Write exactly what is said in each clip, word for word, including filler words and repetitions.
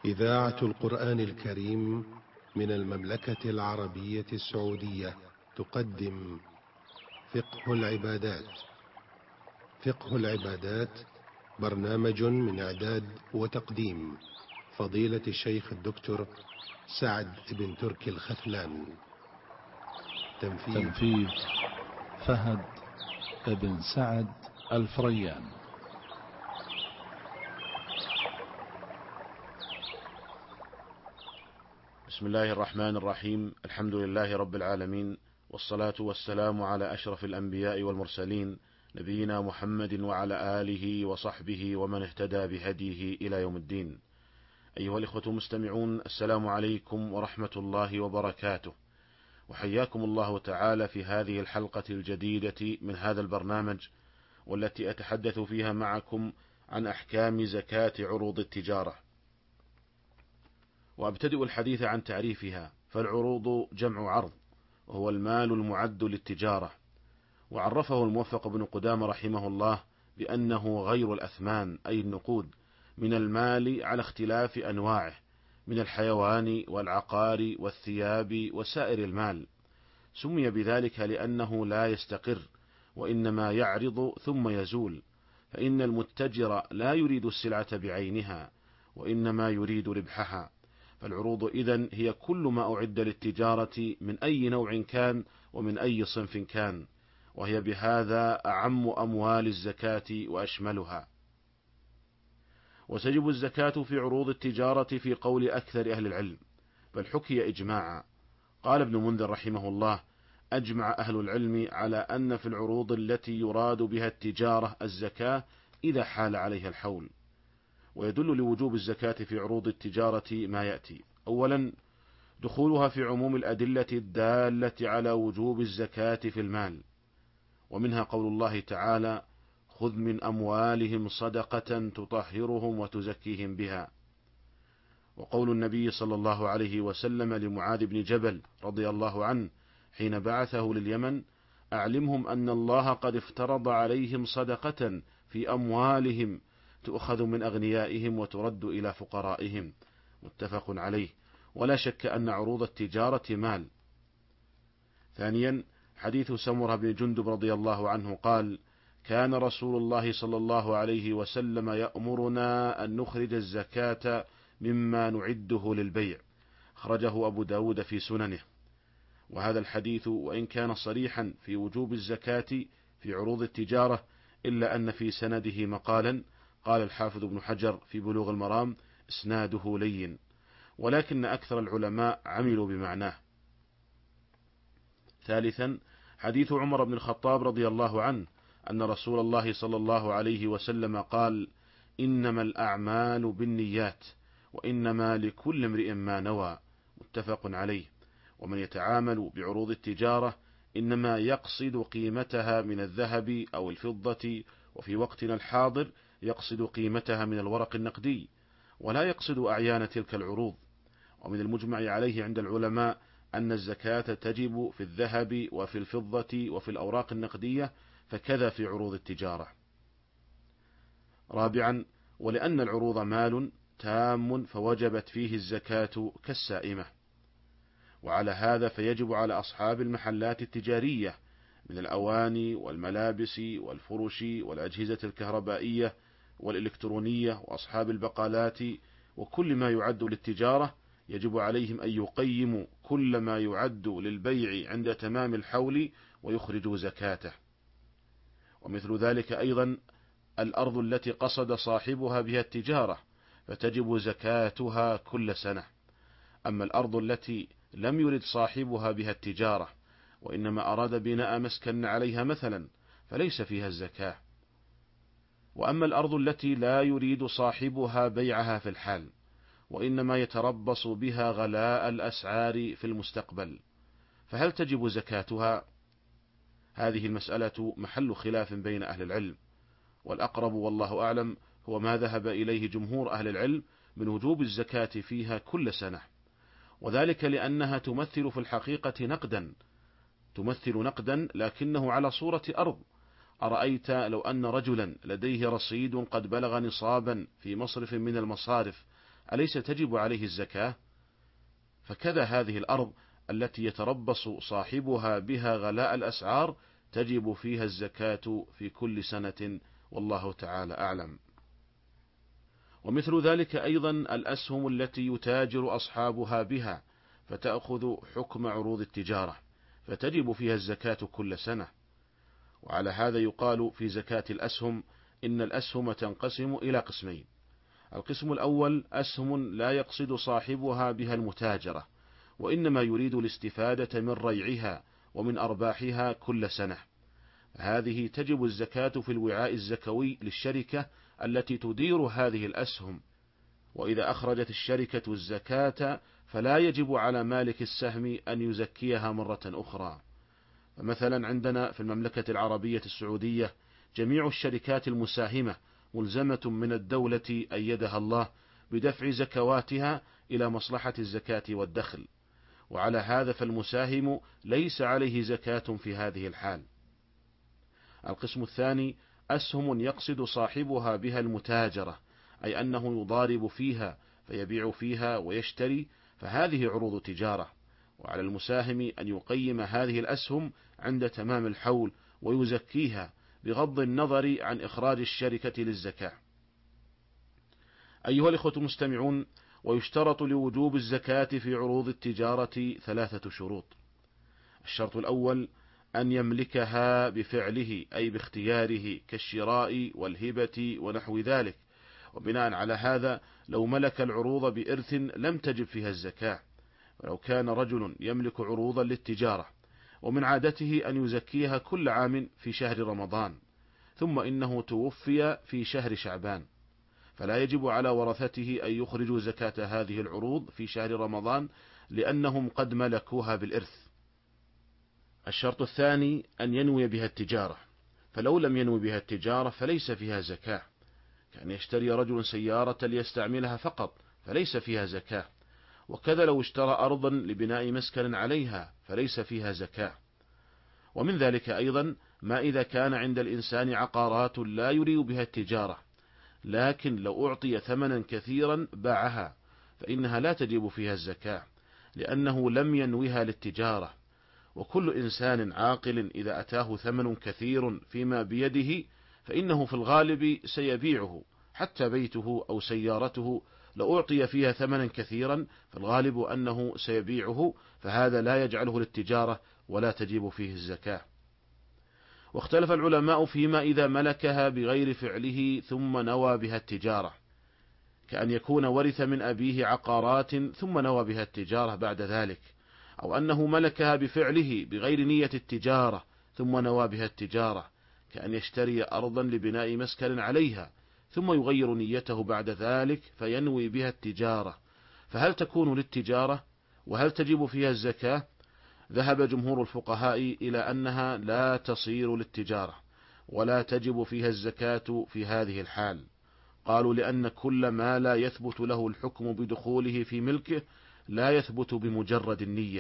إذاعة القرآن الكريم من المملكة العربية السعودية تقدم فقه العبادات. فقه العبادات برنامج من إعداد وتقديم فضيلة الشيخ الدكتور سعد بن تركي الخثلان. تنفيذ, تنفيذ فهد بن سعد الفريان. بسم الله الرحمن الرحيم. الحمد لله رب العالمين، والصلاة والسلام على أشرف الأنبياء والمرسلين، نبينا محمد وعلى آله وصحبه ومن اهتدى بهديه إلى يوم الدين. أيها الإخوة المستمعون، السلام عليكم ورحمة الله وبركاته، وحياكم الله تعالى في هذه الحلقة الجديدة من هذا البرنامج، والتي أتحدث فيها معكم عن أحكام زكاة عروض التجارة. وأبتدئ الحديث عن تعريفها. فالعروض جمع عرض، وهو المال المعد للتجارة، وعرفه الموفق بن قدامة رحمه الله بأنه غير الأثمان أي النقود من المال على اختلاف أنواعه من الحيوان والعقار والثياب وسائر المال. سمي بذلك لأنه لا يستقر، وإنما يعرض ثم يزول، فإن المتجر لا يريد السلعة بعينها، وإنما يريد ربحها. فالعروض إذن هي كل ما أعد للتجارة من أي نوع كان ومن أي صنف كان، وهي بهذا أعم أموال الزكاة وأشملها. وتجب الزكاة في عروض التجارة في قول أكثر أهل العلم، بل حكي إجماعا. قال ابن منذر رحمه الله: أجمع أهل العلم على أن في العروض التي يراد بها التجارة الزكاة إذا حال عليها الحول. ويدل لوجوب الزكاة في عروض التجارة ما يأتي: أولا، دخولها في عموم الأدلة الدالة على وجوب الزكاة في المال، ومنها قول الله تعالى: خذ من أموالهم صدقة تطهرهم وتزكيهم بها. وقول النبي صلى الله عليه وسلم لمعاذ بن جبل رضي الله عنه حين بعثه لليمن: أعلمهم أن الله قد افترض عليهم صدقة في أموالهم تؤخذ من أغنيائهم وترد إلى فقرائهم. متفق عليه. ولا شك أن عروض التجارة مال. ثانيا، حديث سمرة بن جندب رضي الله عنه قال: كان رسول الله صلى الله عليه وسلم يأمرنا أن نخرج الزكاة مما نعده للبيع. أخرجه أبو داود في سننه. وهذا الحديث وإن كان صريحا في وجوب الزكاة في عروض التجارة، إلا أن في سنده مقالا. قال الحافظ ابن حجر في بلوغ المرام: إسناده لين، ولكن أكثر العلماء عملوا بمعناه. ثالثا، حديث عمر بن الخطاب رضي الله عنه أن رسول الله صلى الله عليه وسلم قال: إنما الأعمال بالنيات، وإنما لكل امرئ ما نوى. متفق عليه. ومن يتعامل بعروض التجارة إنما يقصد قيمتها من الذهب أو الفضة، وفي وقتنا الحاضر يقصد قيمتها من الورق النقدي، ولا يقصد أعيان تلك العروض. ومن المجمع عليه عند العلماء أن الزكاة تجب في الذهب وفي الفضة وفي الأوراق النقدية، فكذا في عروض التجارة. رابعا، ولأن العروض مال تام فوجبت فيه الزكاة كالسائمة. وعلى هذا فيجب على أصحاب المحلات التجارية من الأواني والملابس والفرش والأجهزة الكهربائية والإلكترونية وأصحاب البقالات وكل ما يعد للتجارة، يجب عليهم أن يقيموا كل ما يعد للبيع عند تمام الحول ويخرجوا زكاته. ومثل ذلك أيضا الأرض التي قصد صاحبها بها التجارة، فتجب زكاتها كل سنة. أما الأرض التي لم يرد صاحبها بها التجارة، وإنما أراد بناء مسكن عليها مثلا، فليس فيها الزكاة. وأما الأرض التي لا يريد صاحبها بيعها في الحال، وإنما يتربص بها غلاء الأسعار في المستقبل، فهل تجب زكاتها؟ هذه المسألة محل خلاف بين أهل العلم، والأقرب والله أعلم هو ما ذهب إليه جمهور أهل العلم من وجوب الزكاة فيها كل سنة، وذلك لأنها تمثل في الحقيقة نقدا، تمثل نقدا لكنه على صورة أرض. أرأيت لو أن رجلا لديه رصيد قد بلغ نصابا في مصرف من المصارف، أليس تجب عليه الزكاة؟ فكذا هذه الأرض التي يتربص صاحبها بها غلاء الأسعار تجب فيها الزكاة في كل سنة، والله تعالى أعلم. ومثل ذلك أيضا الأسهم التي يتاجر أصحابها بها فتأخذ حكم عروض التجارة، فتجب فيها الزكاة كل سنة. وعلى هذا يقال في زكاة الأسهم إن الأسهم تنقسم إلى قسمين: القسم الأول أسهم لا يقصد صاحبها بها المتاجرة، وإنما يريد الاستفادة من ريعها ومن أرباحها كل سنة، هذه تجب الزكاة في الوعاء الزكوي للشركة التي تدير هذه الأسهم. وإذا أخرجت الشركة الزكاة فلا يجب على مالك السهم أن يزكيها مرة أخرى. فمثلا عندنا في المملكة العربية السعودية جميع الشركات المساهمة ملزمة من الدولة أيدها الله بدفع زكواتها إلى مصلحة الزكاة والدخل، وعلى هذا فالمساهم ليس عليه زكاة في هذه الحال. القسم الثاني أسهم يقصد صاحبها بها المتاجرة، أي أنه يضارب فيها فيبيع فيها ويشتري، فهذه عروض تجارة، وعلى المساهم أن يقيم هذه الأسهم عند تمام الحول ويزكيها بغض النظر عن إخراج الشركة للزكاة. أيها الإخوة المستمعون، ويشترط لوجوب الزكاة في عروض التجارة ثلاثة شروط: الشرط الأول أن يملكها بفعله أي باختياره كالشراء والهبة ونحو ذلك، وبناء على هذا لو ملك العروض بإرث لم تجب فيها الزكاة. ولو كان رجل يملك عروضا للتجارة ومن عادته أن يزكيها كل عام في شهر رمضان، ثم إنه توفي في شهر شعبان، فلا يجب على ورثته أن يخرجوا زكاة هذه العروض في شهر رمضان لأنهم قد ملكوها بالإرث. الشرط الثاني أن ينوي بها التجارة، فلو لم ينوي بها التجارة فليس فيها زكاة، كأن يشتري رجل سيارة ليستعملها فقط فليس فيها زكاة، وكذا لو اشترى أرضا لبناء مسكن عليها فليس فيها زكاة. ومن ذلك أيضا ما إذا كان عند الإنسان عقارات لا يريد بها التجارة، لكن لو أعطي ثمنا كثيرا باعها فإنها لا تجب فيها الزكاة لأنه لم ينويها للتجارة. وكل إنسان عاقل إذا أتاه ثمن كثير فيما بيده فإنه في الغالب سيبيعه، حتى بيته أو سيارته لو أعطي فيها ثمنا كثيرا فالغالب أنه سيبيعه، فهذا لا يجعله للتجارة ولا تجب فيه الزكاة. واختلف العلماء فيما إذا ملكها بغير فعله ثم نوى بها التجارة، كأن يكون ورث من أبيه عقارات ثم نوى بها التجارة بعد ذلك، أو أنه ملكها بفعله بغير نية التجارة ثم نوى بها التجارة، كأن يشتري أرضا لبناء مسكن عليها ثم يغير نيته بعد ذلك فينوي بها التجارة، فهل تكون للتجارة وهل تجب فيها الزكاة؟ ذهب جمهور الفقهاء إلى أنها لا تصير للتجارة ولا تجب فيها الزكاة في هذه الحال. قالوا لأن كل ما لا يثبت له الحكم بدخوله في ملكه لا يثبت بمجرد النية.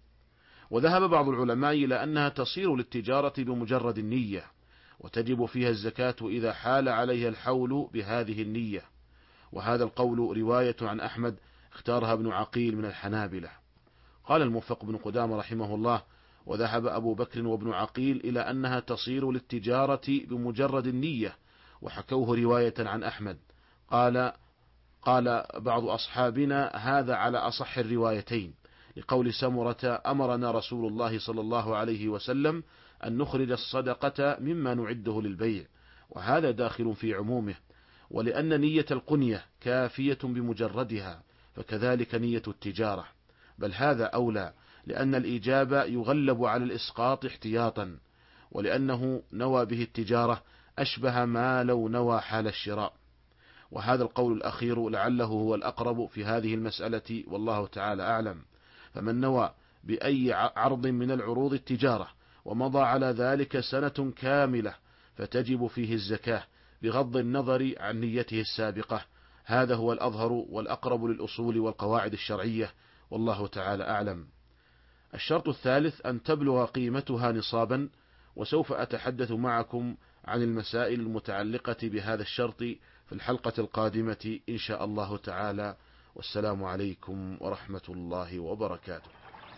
وذهب بعض العلماء إلى أنها تصير للتجارة بمجرد النية، وتجب فيها الزكاة إذا حال عليها الحول بهذه النية، وهذا القول رواية عن أحمد اختارها ابن عقيل من الحنابلة. قال الموفق بن قدامة رحمه الله: وذهب أبو بكر وابن عقيل إلى أنها تصير للتجارة بمجرد النية، وحكوه رواية عن أحمد. قال قال بعض أصحابنا هذا على أصح الروايتين، لقول سمرة: أمرنا رسول الله صلى الله عليه وسلم أن نخرج الصدقة مما نعده للبيع، وهذا داخل في عمومه، ولأن نية القنية كافية بمجردها، فكذلك نية التجارة، بل هذا أولى، لأن الإيجاب يغلب على الإسقاط احتياطا، ولأنه نوى به التجارة أشبه ما لو نوى حال الشراء. وهذا القول الأخير لعله هو الأقرب في هذه المسألة، والله تعالى أعلم. فمن نوى بأي عرض من العروض التجارة ومضى على ذلك سنة كاملة فتجب فيه الزكاة بغض النظر عن نيته السابقة، هذا هو الأظهر والأقرب للأصول والقواعد الشرعية، والله تعالى أعلم. الشرط الثالث أن تبلغ قيمتها نصابا، وسوف أتحدث معكم عن المسائل المتعلقة بهذا الشرط في الحلقة القادمة إن شاء الله تعالى. والسلام عليكم ورحمة الله وبركاته.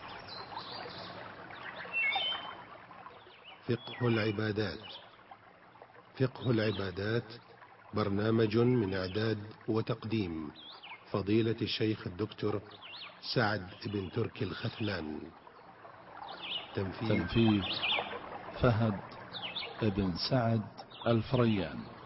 فقه العبادات. فقه العبادات برنامج من إعداد وتقديم فضيلة الشيخ الدكتور سعد بن تركي الختلان. تنفيذ فهد بن سعد الفريان.